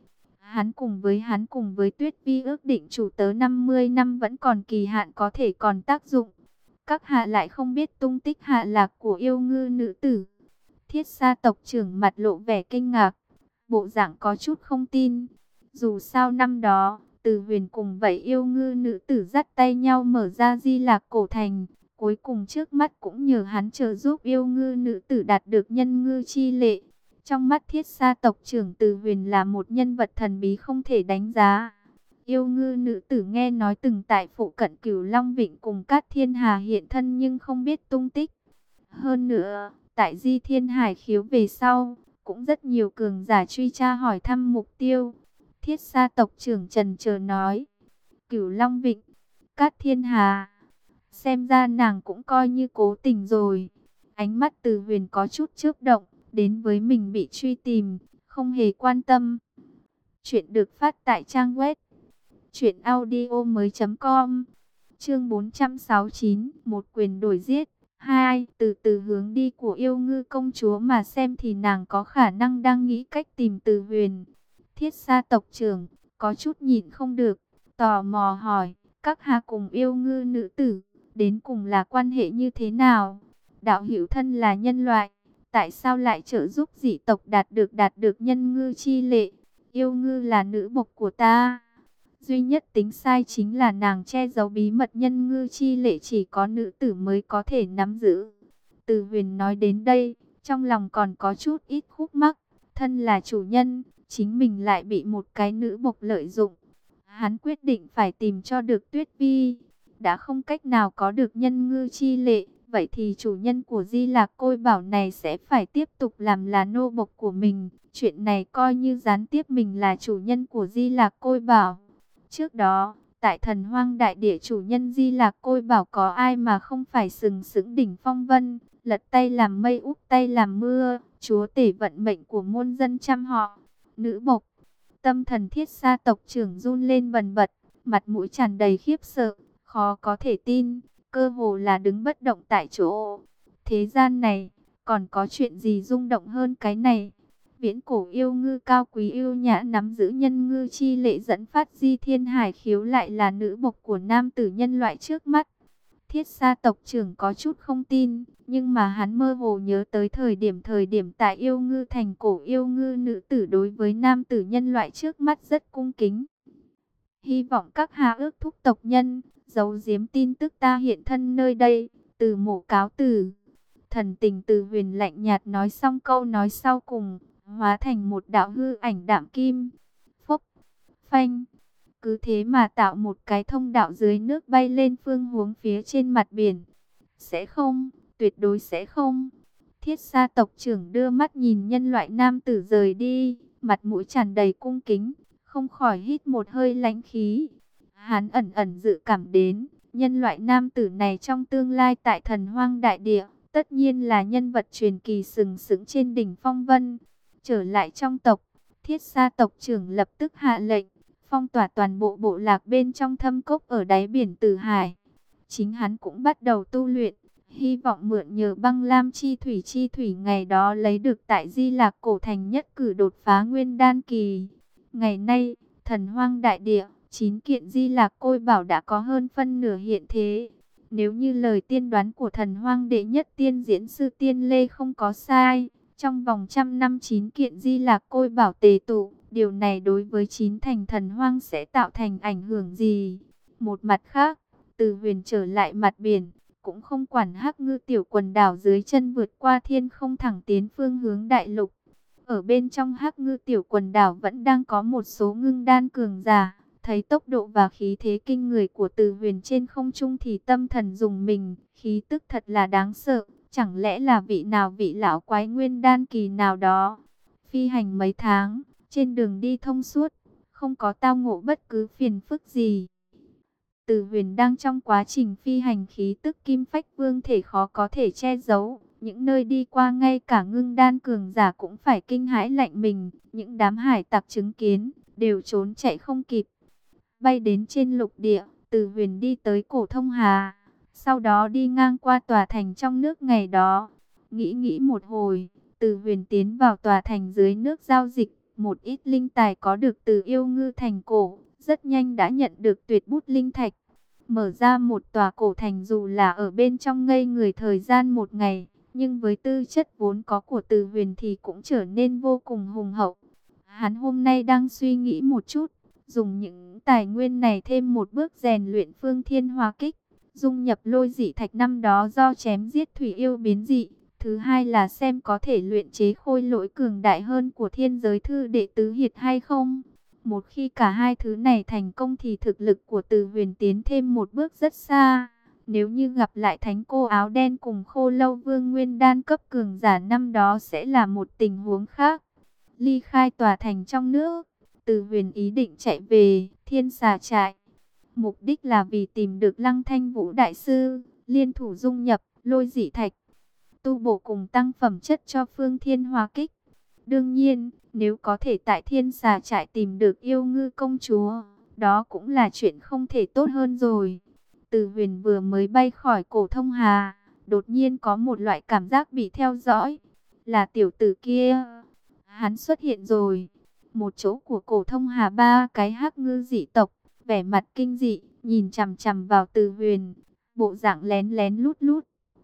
Hắn cùng với hắn cùng với Tuyết Vi ước định chủ tớ năm mươi năm vẫn còn kỳ hạn có thể còn tác dụng. Các hạ lại không biết tung tích hạ lạc của yêu ngư nữ tử. Thiết Sa tộc trưởng mặt lộ vẻ kinh ngạc, bộ dạng có chút không tin. Dù sao năm đó, Từ Huyền cùng vậy yêu ngư nữ tử dắt tay nhau mở ra Di Lạc cổ thành, cuối cùng trước mắt cũng nhờ hắn trợ giúp yêu ngư nữ tử đạt được nhân ngư chi lệ. Trong mắt Thiết Sa tộc trưởng, Từ Huyền là một nhân vật thần bí không thể đánh giá. Yêu ngư nữ tử nghe nói từng tại phụ cận Cửu Long Vịnh cùng Cát Thiên Hà hiện thân nhưng không biết tung tích. Hơn nữa, tại Di Thiên Hải khiếu về sau, cũng rất nhiều cường giả truy tra hỏi thăm mục tiêu. Thiết Sa tộc trưởng trần chờ nói, Cửu Long Vịnh, Cát Thiên Hà, xem ra nàng cũng coi như cố tình rồi. Ánh mắt Từ Huyền có chút chớp động, đến với mình bị truy tìm, không hề quan tâm. Chuyện được phát tại trang web truyện audio mới chấm com. Chương bốn trăm sáu mươi chín, một quyền đổi giết. Hai, từ từ hướng đi của yêu ngư công chúa mà xem thì nàng có khả năng đang nghĩ cách tìm Từ Huyền. Thiết Sa tộc trưởng có chút nhịn không được, tò mò hỏi, các hạ cùng yêu ngư nữ tử, đến cùng là quan hệ như thế nào? Đạo hữu thân là nhân loại, tại sao lại trợ giúp dị tộc đạt được đạt được nhân ngư chi lệ? Yêu ngư là nữ bộc của ta. Duy nhất tính sai chính là nàng che giấu bí mật nhân ngư chi lệ chỉ có nữ tử mới có thể nắm giữ. Từ Huyền nói đến đây, trong lòng còn có chút ít khúc mắc. Thân là chủ nhân, chính mình lại bị một cái nữ bộc lợi dụng. Hắn quyết định phải tìm cho được Tuyết Vi. Đã không cách nào có được nhân ngư chi lệ, vậy thì chủ nhân của Di Lạc Côi Bảo này sẽ phải tiếp tục làm là nô bộc của mình. Chuyện này coi như gián tiếp mình là chủ nhân của Di Lạc Côi Bảo. Trước đó, tại Thần Hoang Đại Địa, chủ nhân Di Lạc Côi Bảo có ai mà không phải sừng sững đỉnh phong vân, lật tay làm mây úp tay làm mưa, chúa tể vận mệnh của muôn dân trăm họ. Nữ bộc, tâm thần Thiết Sa tộc trưởng run lên bần bật, mặt mũi tràn đầy khiếp sợ, khó có thể tin, cơ hồ là đứng bất động tại chỗ. Thế gian này, còn có chuyện gì rung động hơn cái này? Viễn cổ yêu ngư cao quý yêu nhã nắm giữ nhân ngư chi lệ dẫn phát Di Thiên Hải khiếu lại là nữ bộc của nam tử nhân loại trước mắt. Thiết Sa tộc trưởng có chút không tin, nhưng mà hắn mơ hồ nhớ tới thời điểm thời điểm tại yêu ngư thành, cổ yêu ngư nữ tử đối với nam tử nhân loại trước mắt rất cung kính. Hy vọng các hạ ước thúc tộc nhân, giấu giếm tin tức ta hiện thân nơi đây, từ mộ cáo từ. Thần tình Từ Huyền lạnh nhạt nói xong câu nói sau cùng, hóa thành một đạo hư ảnh đạm kim. Phốc, phanh, cứ thế mà tạo một cái thông đạo dưới nước bay lên phương hướng phía trên mặt biển. Sẽ không, tuyệt đối sẽ không. Thiết Sa tộc trưởng đưa mắt nhìn nhân loại nam tử rời đi, mặt mũi tràn đầy cung kính, không khỏi hít một hơi lãnh khí. Hắn ẩn ẩn dự cảm đến, nhân loại nam tử này trong tương lai tại Thần Hoang Đại Địa, tất nhiên là nhân vật truyền kỳ sừng sững trên đỉnh phong vân. Trở lại trong tộc, Thiết Sa tộc trưởng lập tức hạ lệnh, phong tỏa toàn bộ bộ lạc bên trong thâm cốc ở đáy biển Tử Hải. Chính hắn cũng bắt đầu tu luyện, hy vọng mượn nhờ băng lam chi thủy chi thủy ngày đó lấy được tại Di Lạc cổ thành nhất cử đột phá nguyên đan kỳ. Ngày nay, Thần Hoang Đại Địa, chín kiện Di Lạc Côi Bảo đã có hơn phân nửa hiện thế. Nếu như lời tiên đoán của Thần Hoang đệ nhất tiên diễn sư Tiên Lê không có sai, trong vòng trăm năm chín kiện Di Lạc Côi Bảo tề tụ, điều này đối với chín thành Thần Hoang sẽ tạo thành ảnh hưởng gì? Một mặt khác, Từ Huyền trở lại mặt biển, cũng không quản Hắc Ngư tiểu quần đảo dưới chân, vượt qua thiên không thẳng tiến phương hướng đại lục. Ở bên trong Hắc Ngư tiểu quần đảo vẫn đang có một số ngưng đan cường giả. Thấy tốc độ và khí thế kinh người của Từ Huyền trên không trung thì tâm thần rùng mình, khí tức thật là đáng sợ, chẳng lẽ là vị nào vị lão quái nguyên đan kỳ nào đó. Phi hành mấy tháng, trên đường đi thông suốt, không có tao ngộ bất cứ phiền phức gì. Từ Huyền đang trong quá trình phi hành, khí tức kim phách vương thể khó có thể che giấu, những nơi đi qua ngay cả ngưng đan cường giả cũng phải kinh hãi lạnh mình, những đám hải tặc chứng kiến, đều trốn chạy không kịp. Bay đến trên lục địa, Từ Huyền đi tới cổ thông Hà, sau đó đi ngang qua tòa thành trong nước ngày đó. Nghĩ nghĩ một hồi, Từ Huyền tiến vào tòa thành dưới nước giao dịch, một ít linh tài có được từ yêu ngư thành cổ, rất nhanh đã nhận được tuyệt bút linh thạch. Mở ra một tòa cổ thành dù là ở bên trong ngây người thời gian một ngày, nhưng với tư chất vốn có của Từ Huyền thì cũng trở nên vô cùng hùng hậu. Hắn hôm nay đang suy nghĩ một chút, dùng những tài nguyên này thêm một bước rèn luyện Phương Thiên Hỏa Kích, dung nhập lôi dị thạch năm đó do chém giết thủy yêu biến dị. Thứ hai là xem có thể luyện chế khôi lỗi cường đại hơn của thiên giới thư đệ tứ hiệt hay không. Một khi cả hai thứ này thành công thì thực lực của Từ Huyền tiến thêm một bước rất xa. Nếu như gặp lại thánh cô áo đen cùng khô lâu vương nguyên đan cấp cường giả năm đó sẽ là một tình huống khác. Ly khai tòa thành trong nước, Từ Huyền ý định chạy về Thiên Xà Trại. Mục đích là vì tìm được Lăng Thanh Vũ đại sư, liên thủ dung nhập lôi dị thạch, tu bổ cùng tăng phẩm chất cho Phương Thiên Hỏa Kích. Đương nhiên, nếu có thể tại Thiên Xà Trại tìm được yêu ngư công chúa, đó cũng là chuyện không thể tốt hơn rồi. Từ Huyền vừa mới bay khỏi cổ thông hà, đột nhiên có một loại cảm giác bị theo dõi. Là tiểu tử kia. Hắn xuất hiện rồi. Một chỗ của cổ thông hà, ba cái hắc ngư dị tộc, vẻ mặt kinh dị, nhìn chằm chằm vào Từ Huyền, bộ dạng lén lén lút lút.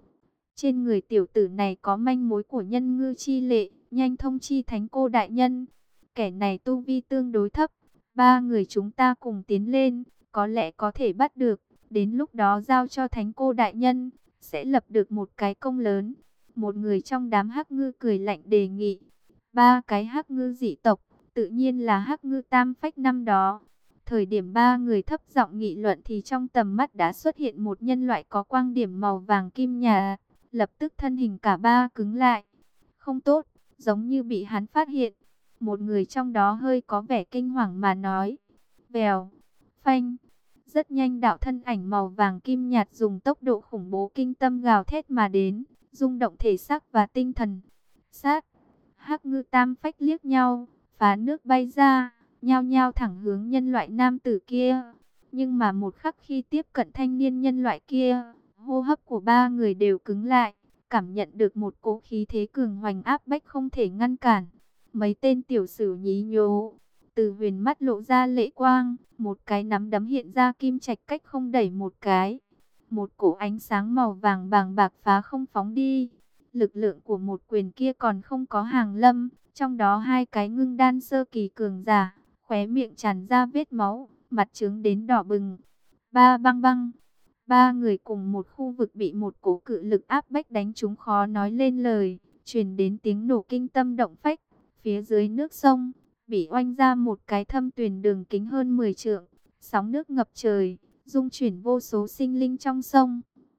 Trên người tiểu tử này có manh mối của nhân ngư chi lệ, nhanh thông chi thánh cô đại nhân. Kẻ này tu vi tương đối thấp, ba người chúng ta cùng tiến lên, có lẽ có thể bắt được. Đến lúc đó giao cho thánh cô đại nhân, sẽ lập được một cái công lớn. Một người trong đám hắc ngư cười lạnh đề nghị. Ba cái hắc ngư dị tộc, tự nhiên là hắc ngư tam phách năm đó. Thời điểm ba người thấp giọng nghị luận thì trong tầm mắt đã xuất hiện một nhân loại có quang điểm màu vàng kim nhà. Lập tức thân hình cả ba cứng lại. Không tốt, giống như bị hắn phát hiện. Một người trong đó hơi có vẻ kinh hoàng mà nói. Vèo, phanh. Rất nhanh đạo thân ảnh màu vàng kim nhạt dùng tốc độ khủng bố kinh tâm gào thét mà đến, rung động thể xác và tinh thần. Sát, hắc ngư tam phách liếc nhau, phá nước bay ra, nhao nhao thẳng hướng nhân loại nam tử kia. Nhưng mà một khắc khi tiếp cận thanh niên nhân loại kia, hô hấp của ba người đều cứng lại, cảm nhận được một cỗ khí thế cường hoành áp bách không thể ngăn cản. Mấy tên tiểu sử nhí nhố. Từ Huyền mắt lộ ra lệ quang, một cái nắm đấm hiện ra kim trạch cách không đẩy một cái. Một cổ ánh sáng màu vàng bàng bạc phá không phóng đi. Lực lượng của một quyền kia còn không có hàng lâm, trong đó hai cái ngưng đan sơ kỳ cường giả, khóe miệng tràn ra vết máu, mặt trướng đến đỏ bừng. Ba băng băng, ba người cùng một khu vực bị một cổ cự lực áp bách đánh trúng khó nói lên lời, truyền đến tiếng nổ kinh tâm động phách. Phía dưới nước sông, bị oanh ra một cái thâm tuyền đường kính hơn mười trượng, sóng nước ngập trời, dung chuyển vô số sinh linh trong sông.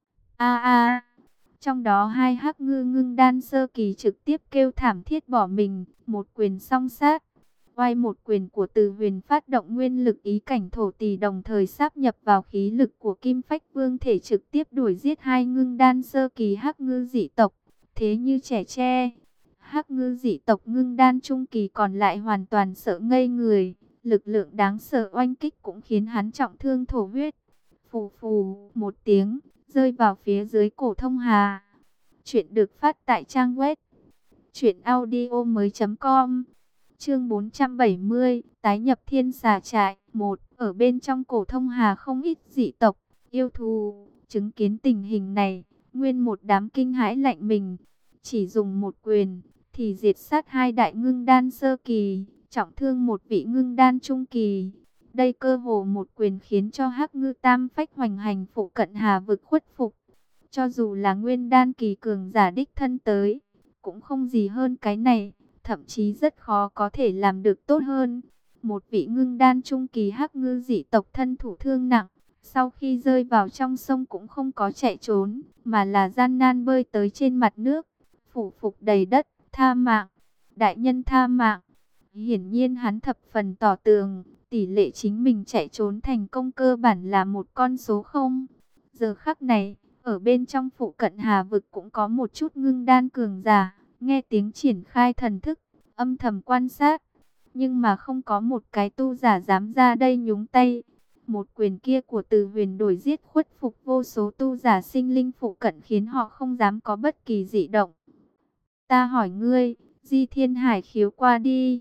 A a, trong đó hai hắc ngư ngưng đan sơ kỳ trực tiếp kêu thảm thiết bỏ mình, một quyền song sát. Oai một quyền của Từ Huyền phát động nguyên lực ý cảnh thổ tỳ đồng thời sáp nhập vào khí lực của Kim Phách Vương thể trực tiếp đuổi giết hai ngưng đan sơ kỳ hắc ngư dị tộc, thế như trẻ tre. Hắc ngư dị tộc ngưng đan trung kỳ còn lại hoàn toàn sợ ngây người, lực lượng đáng sợ oanh kích cũng khiến hắn trọng thương thổ huyết. Phù phù một tiếng, rơi vào phía dưới cổ thông hà. Chuyện được phát tại trang web truyện audio mới chấm com. Chương bốn trăm bảy mươi, tái nhập Thiên Xà Trại. Một, ở bên trong cổ thông hà không ít dị tộc, yêu thú, chứng kiến tình hình này, nguyên một đám kinh hãi lạnh mình. Chỉ dùng một quyền thì diệt sát hai đại ngưng đan sơ kỳ, trọng thương một vị ngưng đan trung kỳ. Đây cơ hồ một quyền khiến cho hắc ngư tam phách hoành hành phụ cận hà vực khuất phục. Cho dù là nguyên đan kỳ cường giả đích thân tới, cũng không gì hơn cái này, thậm chí rất khó có thể làm được tốt hơn. Một vị ngưng đan trung kỳ hắc ngư dị tộc thân thủ thương nặng, sau khi rơi vào trong sông cũng không có chạy trốn, mà là gian nan bơi tới trên mặt nước, phủ phục đầy đất. Tha mạng, đại nhân tha mạng. Hiển nhiên hắn thập phần tỏ tường, tỷ lệ chính mình chạy trốn thành công cơ bản là một con số không. Giờ khắc này, ở bên trong phụ cận hà vực cũng có một chút ngưng đan cường giả, nghe tiếng triển khai thần thức, âm thầm quan sát. Nhưng mà không có một cái tu giả dám ra đây nhúng tay. Một quyền kia của Từ Huyền đổi giết khuất phục vô số tu giả sinh linh phụ cận khiến họ không dám có bất kỳ dị động. Ta hỏi ngươi, Di Thiên Hải khiếu qua đi,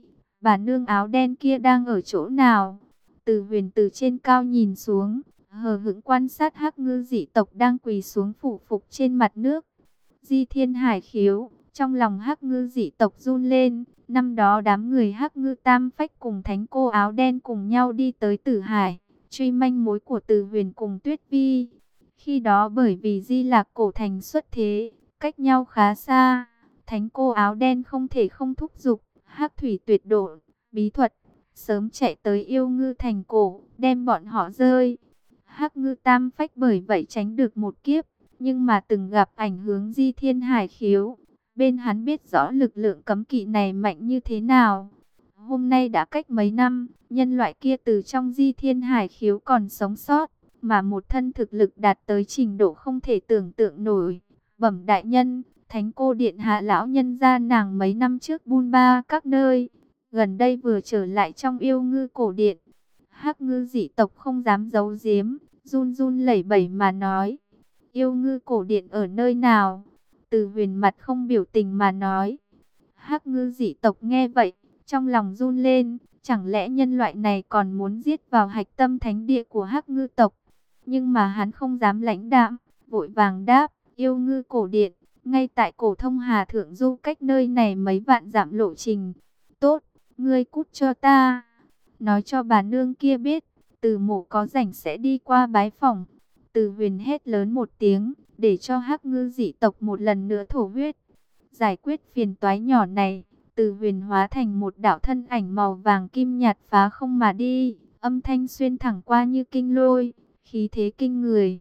bà nương áo đen kia đang ở chỗ nào? Từ Huyền từ trên cao nhìn xuống, hờ hững quan sát Hắc Ngư dị tộc đang quỳ xuống phủ phục trên mặt nước. Di Thiên Hải khiếu, trong lòng Hắc Ngư dị tộc run lên. Năm đó đám người Hắc Ngư Tam Phách cùng thánh cô áo đen cùng nhau đi tới Tử Hải, truy manh mối của Từ Huyền cùng Tuyết Vi. Khi đó bởi vì Di Lạc cổ thành xuất thế, cách nhau khá xa, thánh cô áo đen không thể không thúc giục Hắc Thủy Tuyệt Độ bí thuật, sớm chạy tới Yêu Ngư thành cổ, đem bọn họ rơi. Hắc Ngư Tam Phách bởi vậy tránh được một kiếp, nhưng mà từng gặp ảnh hướng Di Thiên Hải khiếu. Bên hắn biết rõ lực lượng cấm kỵ này mạnh như thế nào. Hôm nay đã cách mấy năm, nhân loại kia từ trong Di Thiên Hải khiếu còn sống sót, mà một thân thực lực đạt tới trình độ không thể tưởng tượng nổi. Bẩm đại nhân, thánh cô điện hạ lão nhân gia nàng mấy năm trước buôn ba các nơi, gần đây vừa trở lại trong Yêu Ngư cổ điện. Hắc Ngư dị tộc không dám giấu giếm, run run lẩy bẩy mà nói: Yêu Ngư cổ điện ở nơi nào? Từ Huyền mặt không biểu tình mà nói. Hắc Ngư dị tộc nghe vậy, trong lòng run lên, chẳng lẽ nhân loại này còn muốn giết vào hạch tâm thánh địa của Hắc Ngư tộc? Nhưng mà hắn không dám lãnh đạm, vội vàng đáp: Yêu Ngư cổ điện, ngay tại cổ thông Hà Thượng Du, cách nơi này mấy vạn dặm lộ trình. Tốt, ngươi cút cho ta. Nói cho bà nương kia biết, Từ Mộ có rảnh sẽ đi qua bái phỏng. Từ Huyền hét lớn một tiếng, để cho Hắc Ngư dị tộc một lần nữa thổ huyết. Giải quyết phiền toái nhỏ này, Từ Huyền hóa thành một đạo thân ảnh màu vàng kim nhạt phá không mà đi, âm thanh xuyên thẳng qua như kinh lôi, khí thế kinh người.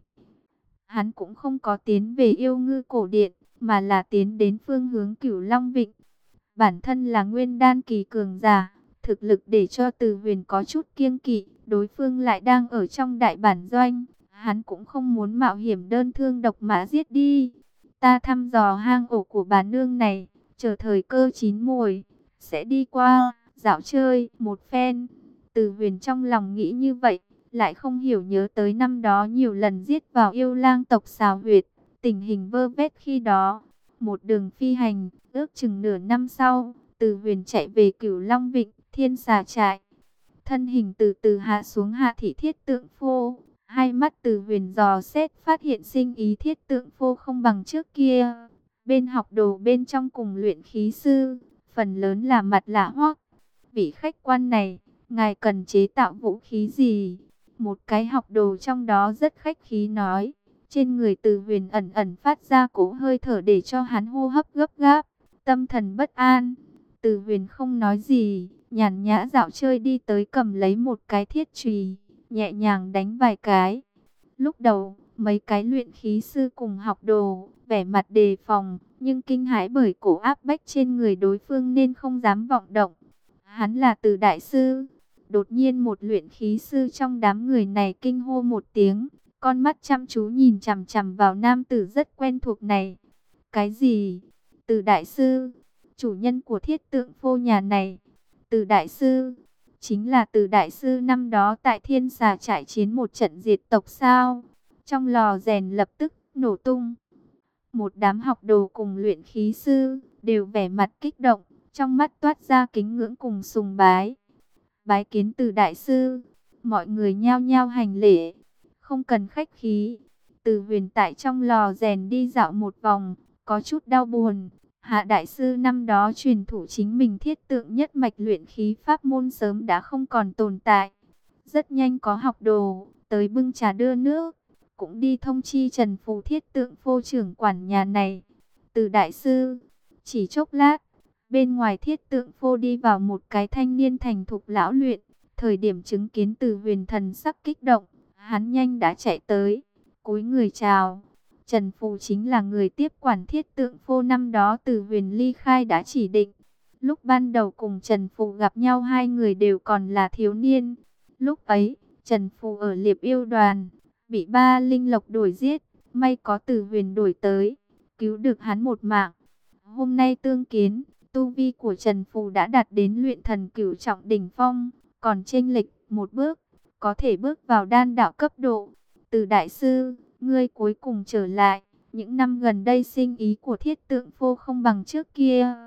Hắn cũng không có tiến về Yêu Ngư cổ điện, mà là tiến đến phương hướng Cửu Long Vịnh. Bản thân là nguyên đan kỳ cường giả, thực lực để cho Từ Huyền có chút kiêng kỵ, đối phương lại đang ở trong đại bản doanh, hắn cũng không muốn mạo hiểm đơn thương độc mã giết đi. Ta thăm dò hang ổ của bà nương này, chờ thời cơ chín muồi, sẽ đi qua, dạo chơi một phen. Từ Huyền trong lòng nghĩ như vậy, lại không hiểu nhớ tới năm đó nhiều lần giết vào yêu lang tộc xào huyệt, tình hình vơ vét khi đó. Một đường phi hành, ước chừng nửa năm sau, Từ Huyền chạy về Cửu Long Vịnh, Thiên Xà trại. Thân hình từ từ hạ xuống Hạ Thị Thiết Tượng Phô. Hai mắt Từ Huyền dò xét phát hiện sinh ý Thiết Tượng Phô không bằng trước kia. Bên học đồ bên trong cùng luyện khí sư, phần lớn là mặt lạ hoắc. Vị khách quan này, ngài cần chế tạo vũ khí gì? Một cái học đồ trong đó rất khách khí nói. Trên người Từ Huyền ẩn ẩn phát ra cỗ hơi thở để cho hắn hô hấp gấp gáp, tâm thần bất an. Từ Huyền không nói gì, nhàn nhã dạo chơi đi tới cầm lấy một cái thiết chùy, nhẹ nhàng đánh vài cái. Lúc đầu, mấy cái luyện khí sư cùng học đồ, vẻ mặt đề phòng, nhưng kinh hãi bởi cổ áp bách trên người đối phương nên không dám vọng động. Hắn là Từ đại sư. Đột nhiên một luyện khí sư trong đám người này kinh hô một tiếng, con mắt chăm chú nhìn chằm chằm vào nam tử rất quen thuộc này. Cái gì? Từ đại sư, chủ nhân của Thiết Tượng Phô nhà này. Từ đại sư, chính là Từ đại sư năm đó tại Thiên Xà trại chiến một trận diệt tộc sao? Trong lò rèn lập tức nổ tung. Một đám học đồ cùng luyện khí sư đều vẻ mặt kích động, trong mắt toát ra kính ngưỡng cùng sùng bái. Bái kiến Từ đại sư. Mọi người nhao nhao hành lễ, không cần khách khí. Từ Huyền tại trong lò rèn đi dạo một vòng, có chút đau buồn. Hạ đại sư năm đó truyền thủ chính mình Thiết Tượng nhất mạch luyện khí pháp môn sớm đã không còn tồn tại. Rất nhanh có học đồ tới bưng trà đưa nước, cũng đi thông chi Trần Phù Thiết Tượng Phô trưởng quản nhà này. Từ đại sư, chỉ chốc lát, bên ngoài Thiết Tượng Phô đi vào một cái thanh niên thành thục lão luyện. Thời điểm chứng kiến Từ Huyền thần sắc kích động, hắn nhanh đã chạy tới, cúi người chào. Trần Phù chính là người tiếp quản Thiết Tượng Phô năm đó Từ Huyền ly khai đã chỉ định. Lúc ban đầu cùng Trần Phù gặp nhau hai người đều còn là thiếu niên. Lúc ấy, Trần Phù ở Liệp Yêu đoàn, bị ba linh lộc đuổi giết, may có Từ Huyền đuổi tới, cứu được hắn một mạng. Hôm nay tương kiến, tu vi của Trần Phù đã đạt đến luyện thần cửu trọng đỉnh phong, còn chênh lệch một bước, có thể bước vào đan đạo cấp độ. Từ đại sư, ngươi cuối cùng trở lại. Những năm gần đây sinh ý của Thiết Tượng Phô không bằng trước kia.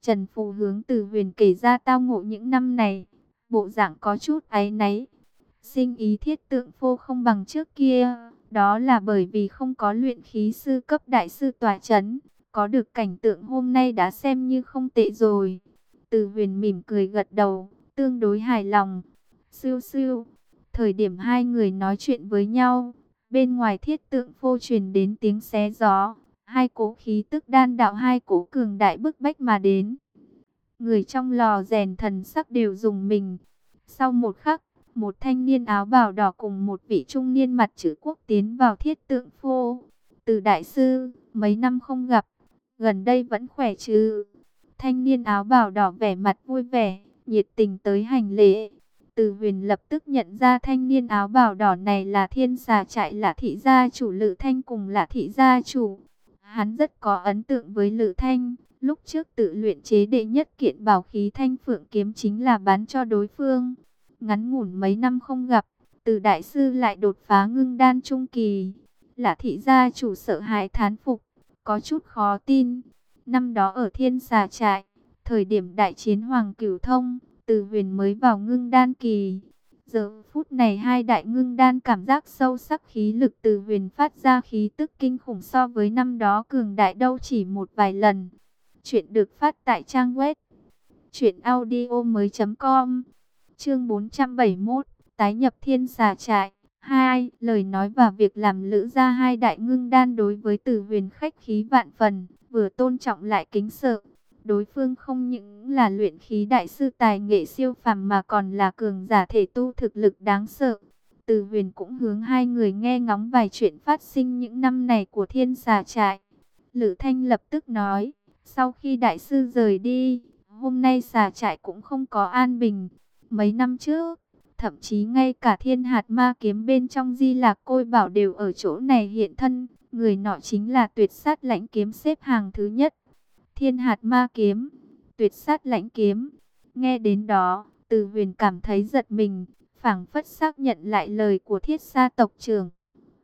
Trần Phù hướng Từ Huyền kể ra tao ngộ những năm này, bộ dạng có chút áy náy. Sinh ý Thiết Tượng Phô không bằng trước kia, đó là bởi vì không có luyện khí sư cấp đại sư tỏa chấn, có được cảnh tượng hôm nay đã xem như không tệ rồi. Từ Huyền mỉm cười gật đầu, tương đối hài lòng. Siêu siêu, thời điểm hai người nói chuyện với nhau, bên ngoài Thiết Tượng Phô truyền đến tiếng xé gió, hai cỗ khí tức đan đạo, hai cỗ cường đại bức bách mà đến. Người trong lò rèn thần sắc đều rùng mình. Sau một khắc, một thanh niên áo bào đỏ cùng một vị trung niên mặt chữ quốc tiến vào Thiết Tượng Phô. Từ đại sư, mấy năm không gặp, gần đây vẫn khỏe chứ? Thanh niên áo bào đỏ vẻ mặt vui vẻ, nhiệt tình tới hành lễ. Từ Huyền lập tức nhận ra thanh niên áo bào đỏ này là Thiên Xà Trại Lã thị gia chủ Lữ Thanh cùng Lã thị gia chủ. Hắn rất có ấn tượng với Lữ Thanh, lúc trước tự luyện chế đệ nhất kiện bảo khí Thanh Phượng kiếm chính là bán cho đối phương. Ngắn ngủn mấy năm không gặp, Từ đại sư lại đột phá ngưng đan trung kỳ. Lã thị gia chủ sợ hãi thán phục, có chút khó tin. Năm đó ở Thiên Xà Trại, thời điểm đại chiến Hoàng Cửu Thông, Từ Huyền mới vào ngưng đan kỳ. Giờ phút này hai đại ngưng đan cảm giác sâu sắc, khí lực Từ Huyền phát ra khí tức kinh khủng so với năm đó cường đại đâu chỉ một vài lần. Chuyện được phát tại trang web truyện audio mới chấm com. Chương bốn trăm bảy mươi mốt, tái nhập Thiên Xà Trại. Hai, lời nói và việc làm Lữ gia hai đại ngưng đan đối với Từ Huyền khách khí vạn phần, vừa tôn trọng lại kính sợ. Đối phương không những là luyện khí đại sư tài nghệ siêu phàm mà còn là cường giả thể tu thực lực đáng sợ. Từ Huyền cũng hướng hai người nghe ngóng vài chuyện phát sinh những năm này của Thiên Xà Trại. Lữ Thanh lập tức nói, sau khi đại sư rời đi, hôm nay Xà Trại cũng không có an bình. Mấy năm trước, thậm chí ngay cả Thiên Hạt Ma kiếm bên trong Di Lạc Côi Bảo đều ở chỗ này hiện thân. Người nọ chính là Tuyệt Sát Lãnh Kiếm xếp hàng thứ nhất. Thiên Hạt Ma kiếm, Tuyệt Sát Lãnh kiếm. Nghe đến đó, Từ Huyền cảm thấy giật mình, phảng phất xác nhận lại lời của Thiết Sa tộc trưởng.